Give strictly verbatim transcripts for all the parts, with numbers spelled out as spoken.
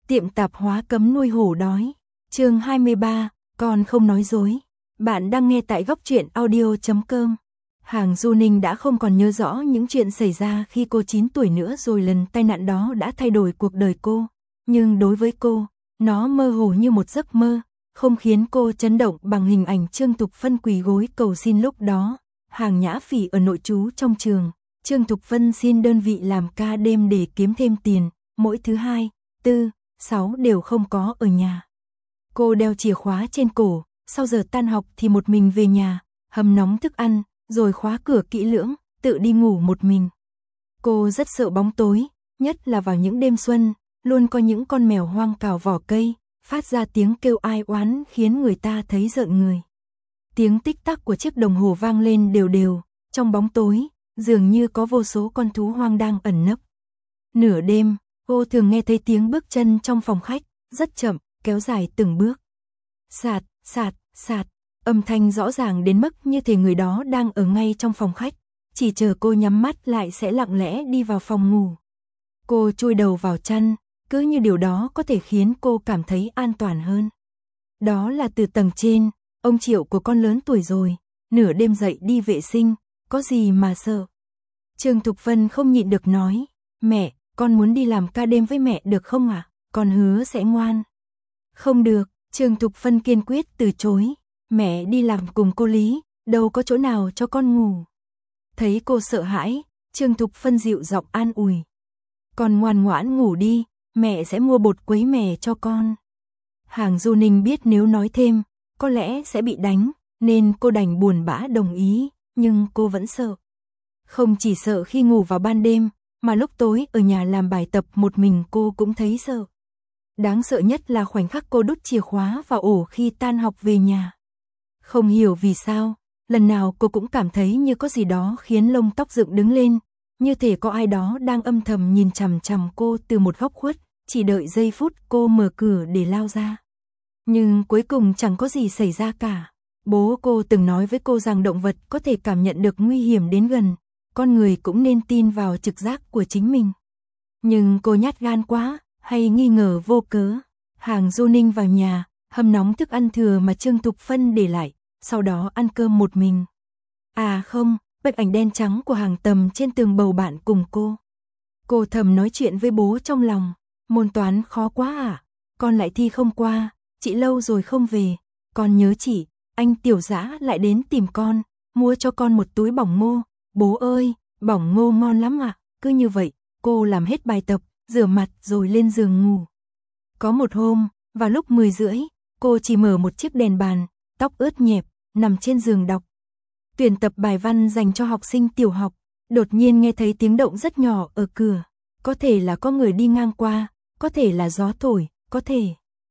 Tiệm tạp hóa cấm nuôi hổ đói. Chương hai mươi ba, con không nói dối. Bạn đang nghe tại góc truyện audio chấm com. Hàng Du Ninh đã không còn nhớ rõ những chuyện xảy ra khi cô chín tuổi nữa rồi, lần tai nạn đó đã thay đổi cuộc đời cô. Nhưng đối với cô, nó mơ hồ như một giấc mơ, không khiến cô chấn động bằng hình ảnh Trương Thục Vân quỳ gối cầu xin lúc đó. Hàng Nhã Phỉ ở nội trú trong trường, Trương Thục Vân xin đơn vị làm ca đêm để kiếm thêm tiền, mỗi thứ hai, tư, sáu đều không có ở nhà. Cô đeo chìa khóa trên cổ, sau giờ tan học thì một mình về nhà, hầm nóng thức ăn, rồi khóa cửa kỹ lưỡng, tự đi ngủ một mình. Cô rất sợ bóng tối, nhất là vào những đêm xuân, luôn có những con mèo hoang cào vỏ cây, phát ra tiếng kêu ai oán khiến người ta thấy rợn người. Tiếng tích tắc của chiếc đồng hồ vang lên đều đều, trong bóng tối, dường như có vô số con thú hoang đang ẩn nấp. Nửa đêm, cô thường nghe thấy tiếng bước chân trong phòng khách, rất chậm, kéo dài từng bước. Sạt, sạt, sạt, âm thanh rõ ràng đến mức như thể người đó đang ở ngay trong phòng khách, chỉ chờ cô nhắm mắt lại sẽ lặng lẽ đi vào phòng ngủ. Cô chui đầu vào chăn, cứ như điều đó có thể khiến cô cảm thấy an toàn hơn. Đó là từ tầng trên, ông Triệu của con lớn tuổi rồi, nửa đêm dậy đi vệ sinh, có gì mà sợ. Trương Thục Vân không nhịn được nói, mẹ, con muốn đi làm ca đêm với mẹ được không ạ? À? Con hứa sẽ ngoan. Không được, Trương Thục Vân kiên quyết từ chối, mẹ đi làm cùng cô Lý, đâu có chỗ nào cho con ngủ. Thấy cô sợ hãi, Trương Thục Vân dịu giọng an ủi. Con ngoan ngoãn ngủ đi, mẹ sẽ mua bột quấy mè cho con. Hàng Du Ninh biết nếu nói thêm, có lẽ sẽ bị đánh, nên cô đành buồn bã đồng ý, nhưng cô vẫn sợ. Không chỉ sợ khi ngủ vào ban đêm, mà lúc tối ở nhà làm bài tập một mình cô cũng thấy sợ. Đáng sợ nhất là khoảnh khắc cô đút chìa khóa vào ổ khi tan học về nhà. Không hiểu vì sao, lần nào cô cũng cảm thấy như có gì đó khiến lông tóc dựng đứng lên, như thể có ai đó đang âm thầm nhìn chằm chằm cô từ một góc khuất, chỉ đợi giây phút cô mở cửa để lao ra. Nhưng cuối cùng chẳng có gì xảy ra cả. Bố cô từng nói với cô rằng động vật có thể cảm nhận được nguy hiểm đến gần, con người cũng nên tin vào trực giác của chính mình. Nhưng cô nhát gan quá, hay nghi ngờ vô cớ. Hàng Du Ninh vào nhà, hâm nóng thức ăn thừa mà Trương Thục Vân để lại, sau đó ăn cơm một mình. À không, bức ảnh đen trắng của Hàng Tầm trên tường bầu bạn cùng cô. Cô thầm nói chuyện với bố trong lòng, môn toán khó quá à, con lại thi không qua, chị lâu rồi không về, con nhớ chị, anh Tiểu Dã lại đến tìm con, mua cho con một túi bỏng ngô, bố ơi, bỏng ngô ngon lắm à, cứ như vậy, cô làm hết bài tập, rửa mặt rồi lên giường ngủ. Có một hôm, vào lúc mười rưỡi, cô chỉ mở một chiếc đèn bàn, tóc ướt nhẹp, nằm trên giường đọc. Tuyển tập bài văn dành cho học sinh tiểu học, đột nhiên nghe thấy tiếng động rất nhỏ ở cửa. Có thể là có người đi ngang qua, có thể là gió thổi, có thể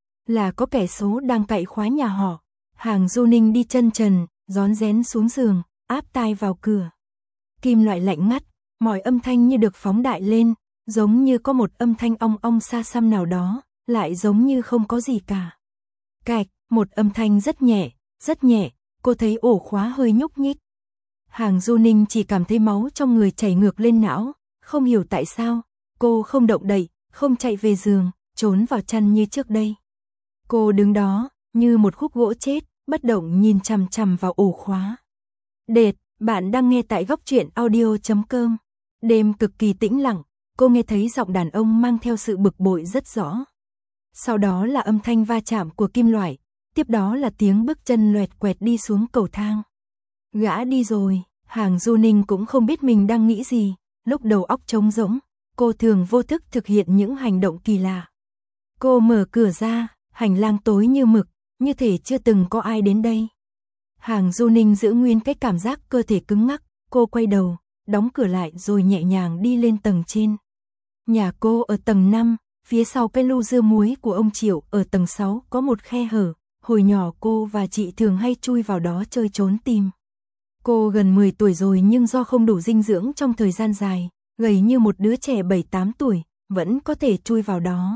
là có kẻ xấu đang cậy khóa nhà họ. Hàng Du Ninh đi chân trần, rón rén xuống giường, áp tai vào cửa. Kim loại lạnh ngắt, mọi âm thanh như được phóng đại lên, giống như có một âm thanh ong ong xa xăm nào đó, lại giống như không có gì cả. Cạch, một âm thanh rất nhẹ, rất nhẹ, cô thấy ổ khóa hơi nhúc nhích. Hàng Du Ninh chỉ cảm thấy máu trong người chảy ngược lên não, không hiểu tại sao, cô không động đậy, không chạy về giường, trốn vào chăn như trước đây. Cô đứng đó, như một khúc gỗ chết, bất động nhìn chằm chằm vào ổ khóa. Đệt, bạn đang nghe tại góc truyện audio chấm com. Đêm cực kỳ tĩnh lặng, cô nghe thấy giọng đàn ông mang theo sự bực bội rất rõ. Sau đó là âm thanh va chạm của kim loại, tiếp đó là tiếng bước chân loẹt quẹt đi xuống cầu thang. Gã đi rồi, Hàng Du Ninh cũng không biết mình đang nghĩ gì, lúc đầu óc trống rỗng, cô thường vô thức thực hiện những hành động kỳ lạ. Cô mở cửa ra, hành lang tối như mực, như thể chưa từng có ai đến đây. Hàng Du Ninh giữ nguyên cái cảm giác cơ thể cứng ngắc, cô quay đầu, đóng cửa lại rồi nhẹ nhàng đi lên tầng trên. Nhà cô ở tầng năm, phía sau cái lu dưa muối của ông Triệu ở tầng sáu có một khe hở, hồi nhỏ cô và chị thường hay chui vào đó chơi trốn tìm. Cô gần mười tuổi rồi nhưng do không đủ dinh dưỡng trong thời gian dài, gầy như một đứa trẻ bảy tám tuổi, vẫn có thể chui vào đó.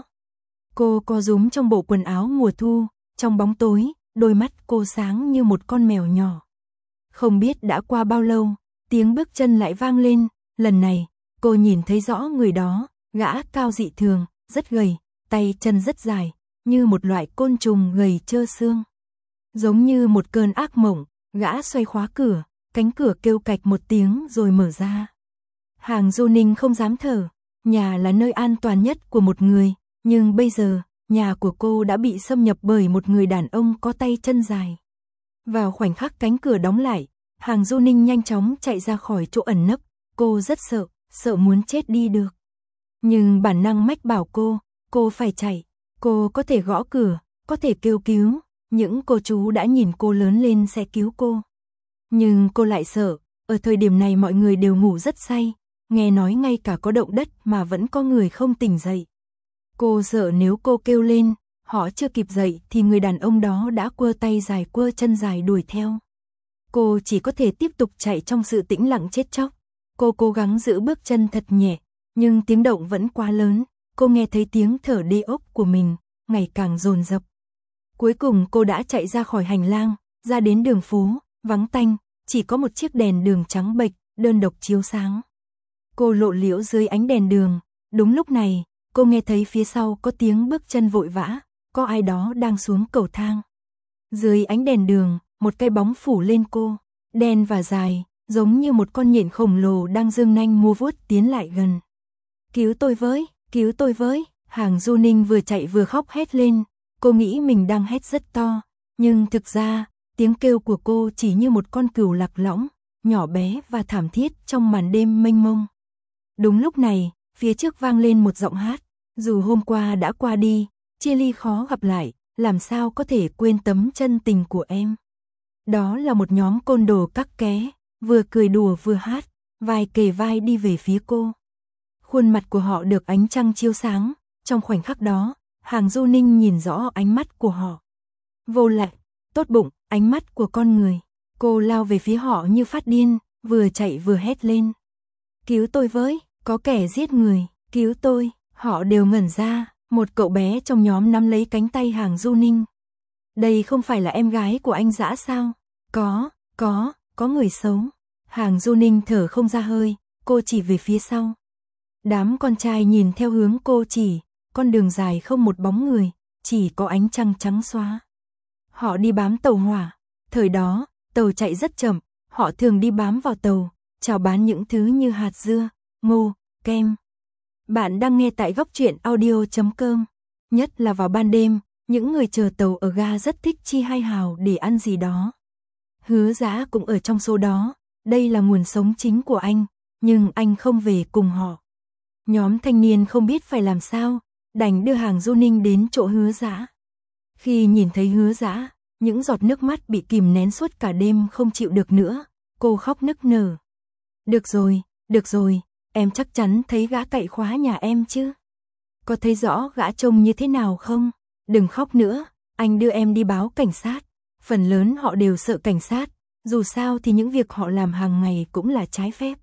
Cô co rúm trong bộ quần áo mùa thu, trong bóng tối, đôi mắt cô sáng như một con mèo nhỏ. Không biết đã qua bao lâu, tiếng bước chân lại vang lên, lần này, cô nhìn thấy rõ người đó, gã cao dị thường, rất gầy, tay chân rất dài, như một loại côn trùng gầy trơ xương. Giống như một cơn ác mộng, gã xoay khóa cửa, cánh cửa kêu cạch một tiếng rồi mở ra. Hàng Du Ninh không dám thở, nhà là nơi an toàn nhất của một người, nhưng bây giờ, nhà của cô đã bị xâm nhập bởi một người đàn ông có tay chân dài. Vào khoảnh khắc cánh cửa đóng lại, Hàng Du Ninh nhanh chóng chạy ra khỏi chỗ ẩn nấp, cô rất sợ, sợ muốn chết đi được. Nhưng bản năng mách bảo cô, cô phải chạy, cô có thể gõ cửa, có thể kêu cứu, những cô chú đã nhìn cô lớn lên sẽ cứu cô. Nhưng cô lại sợ, ở thời điểm này mọi người đều ngủ rất say, nghe nói ngay cả có động đất mà vẫn có người không tỉnh dậy. Cô sợ nếu cô kêu lên, họ chưa kịp dậy thì người đàn ông đó đã quơ tay dài quơ chân dài đuổi theo. Cô chỉ có thể tiếp tục chạy trong sự tĩnh lặng chết chóc. Cô cố gắng giữ bước chân thật nhẹ, nhưng tiếng động vẫn quá lớn, cô nghe thấy tiếng thở đê ốc của mình, ngày càng dồn dập. Cuối cùng cô đã chạy ra khỏi hành lang, ra đến đường phố, vắng tanh, chỉ có một chiếc đèn đường trắng bệch, đơn độc chiếu sáng. Cô lộ liễu dưới ánh đèn đường, đúng lúc này, cô nghe thấy phía sau có tiếng bước chân vội vã, có ai đó đang xuống cầu thang. Dưới ánh đèn đường, một cái bóng phủ lên cô, đen và dài, giống như một con nhện khổng lồ đang giương nanh mua vuốt tiến lại gần. Cứu tôi với, cứu tôi với, Hàng Du Ninh vừa chạy vừa khóc hét lên, cô nghĩ mình đang hét rất to, nhưng thực ra, tiếng kêu của cô chỉ như một con cừu lạc lõng, nhỏ bé và thảm thiết trong màn đêm mênh mông. Đúng lúc này, phía trước vang lên một giọng hát, dù hôm qua đã qua đi, chia ly khó gặp lại, làm sao có thể quên tấm chân tình của em. Đó là một nhóm côn đồ cắc ké, vừa cười đùa vừa hát, vai kề vai đi về phía cô. Khuôn mặt của họ được ánh trăng chiếu sáng, trong khoảnh khắc đó, Hàng Du Ninh nhìn rõ ánh mắt của họ. Vô lại, tốt bụng, ánh mắt của con người. Cô lao về phía họ như phát điên, vừa chạy vừa hét lên. Cứu tôi với, có kẻ giết người, cứu tôi. Họ đều ngẩn ra, một cậu bé trong nhóm nắm lấy cánh tay Hàng Du Ninh. Đây không phải là em gái của anh Dã sao? Có, có, có người xấu. Hàng Du Ninh thở không ra hơi, cô chỉ về phía sau. Đám con trai nhìn theo hướng cô chỉ, con đường dài không một bóng người, chỉ có ánh trăng trắng xóa. Họ đi bám tàu hỏa, thời đó, tàu chạy rất chậm, họ thường đi bám vào tàu, chào bán những thứ như hạt dưa, ngô, kem. Bạn đang nghe tại góc truyện audio chấm com. Nhất là vào ban đêm, những người chờ tàu ở ga rất thích chi hai hào để ăn gì đó. Hứa Dã cũng ở trong số đó, đây là nguồn sống chính của anh, nhưng anh không về cùng họ. Nhóm thanh niên không biết phải làm sao, đành đưa Hàng Du Ninh đến chỗ Hứa Dã. Khi nhìn thấy Hứa Dã, những giọt nước mắt bị kìm nén suốt cả đêm không chịu được nữa, cô khóc nức nở. Được rồi, được rồi, em chắc chắn thấy gã cậy khóa nhà em chứ? Có thấy rõ gã trông như thế nào không? Đừng khóc nữa, anh đưa em đi báo cảnh sát. Phần lớn họ đều sợ cảnh sát, dù sao thì những việc họ làm hàng ngày cũng là trái phép.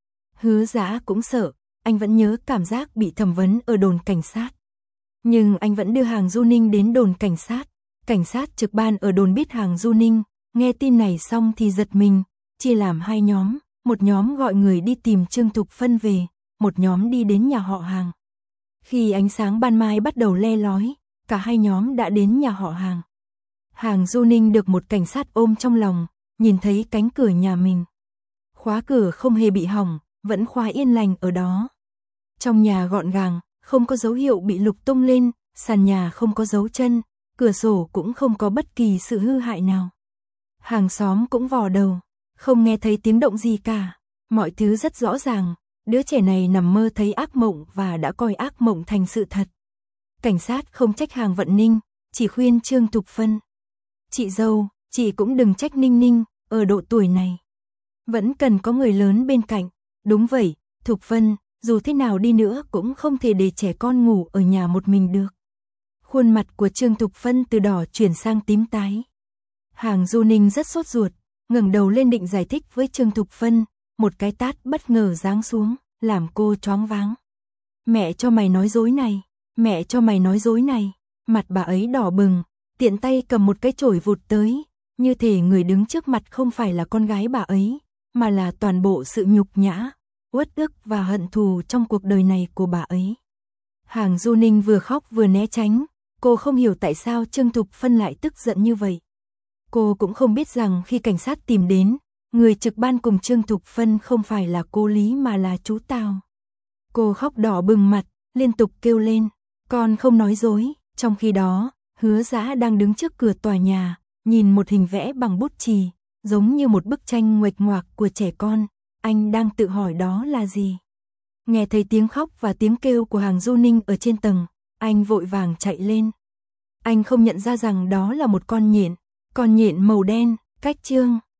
Hứa Dã cũng sợ, anh vẫn nhớ cảm giác bị thẩm vấn ở đồn cảnh sát. Nhưng anh vẫn đưa Hàng Du Ninh đến đồn cảnh sát. Cảnh sát trực ban ở đồn biết Hàng Du Ninh, nghe tin này xong thì giật mình, chia làm hai nhóm, một nhóm gọi người đi tìm Trương Thục Phân về, một nhóm đi đến nhà họ Hàng. Khi ánh sáng ban mai bắt đầu le lói, cả hai nhóm đã đến nhà họ Hàng. Hàng Du Ninh được một cảnh sát ôm trong lòng, nhìn thấy cánh cửa nhà mình. Khóa cửa không hề bị hỏng, vẫn khóa yên lành ở đó. Trong nhà gọn gàng, không có dấu hiệu bị lục tung lên, sàn nhà không có dấu chân, cửa sổ cũng không có bất kỳ sự hư hại nào. Hàng xóm cũng vò đầu, không nghe thấy tiếng động gì cả, mọi thứ rất rõ ràng, đứa trẻ này nằm mơ thấy ác mộng và đã coi ác mộng thành sự thật. Cảnh sát không trách Hàng Vận Ninh, chỉ khuyên Trương Thục Phân. Chị dâu, chị cũng đừng trách Ninh Ninh, ở độ tuổi này. Vẫn cần có người lớn bên cạnh, đúng vậy, Thục Phân, dù thế nào đi nữa cũng không thể để trẻ con ngủ ở nhà một mình được. Khuôn mặt của Trương Thục Phân từ đỏ chuyển sang tím tái. Hàng Du Ninh rất sốt ruột, ngẩng đầu lên định giải thích với Trương Thục Phân, một cái tát bất ngờ giáng xuống, làm cô choáng váng. Mẹ cho mày nói dối này, mẹ cho mày nói dối này, mặt bà ấy đỏ bừng, tiện tay cầm một cái chổi vụt tới, như thể người đứng trước mặt không phải là con gái bà ấy, mà là toàn bộ sự nhục nhã, uất ức và hận thù trong cuộc đời này của bà ấy. Hàng Du Ninh vừa khóc vừa né tránh, cô không hiểu tại sao Trương Thục Phân lại tức giận như vậy. Cô cũng không biết rằng khi cảnh sát tìm đến, người trực ban cùng Trương Thục Phân không phải là cô Lý mà là chú Tào. Cô khóc đỏ bừng mặt, liên tục kêu lên, con không nói dối. Trong khi đó, Hứa Dã đang đứng trước cửa tòa nhà, nhìn một hình vẽ bằng bút chì, giống như một bức tranh nguệch ngoạc của trẻ con. Anh đang tự hỏi đó là gì. Nghe thấy tiếng khóc và tiếng kêu của Hàng Du Ninh ở trên tầng, anh vội vàng chạy lên. Anh không nhận ra rằng đó là một con nhện, con nhện màu đen, cách Trương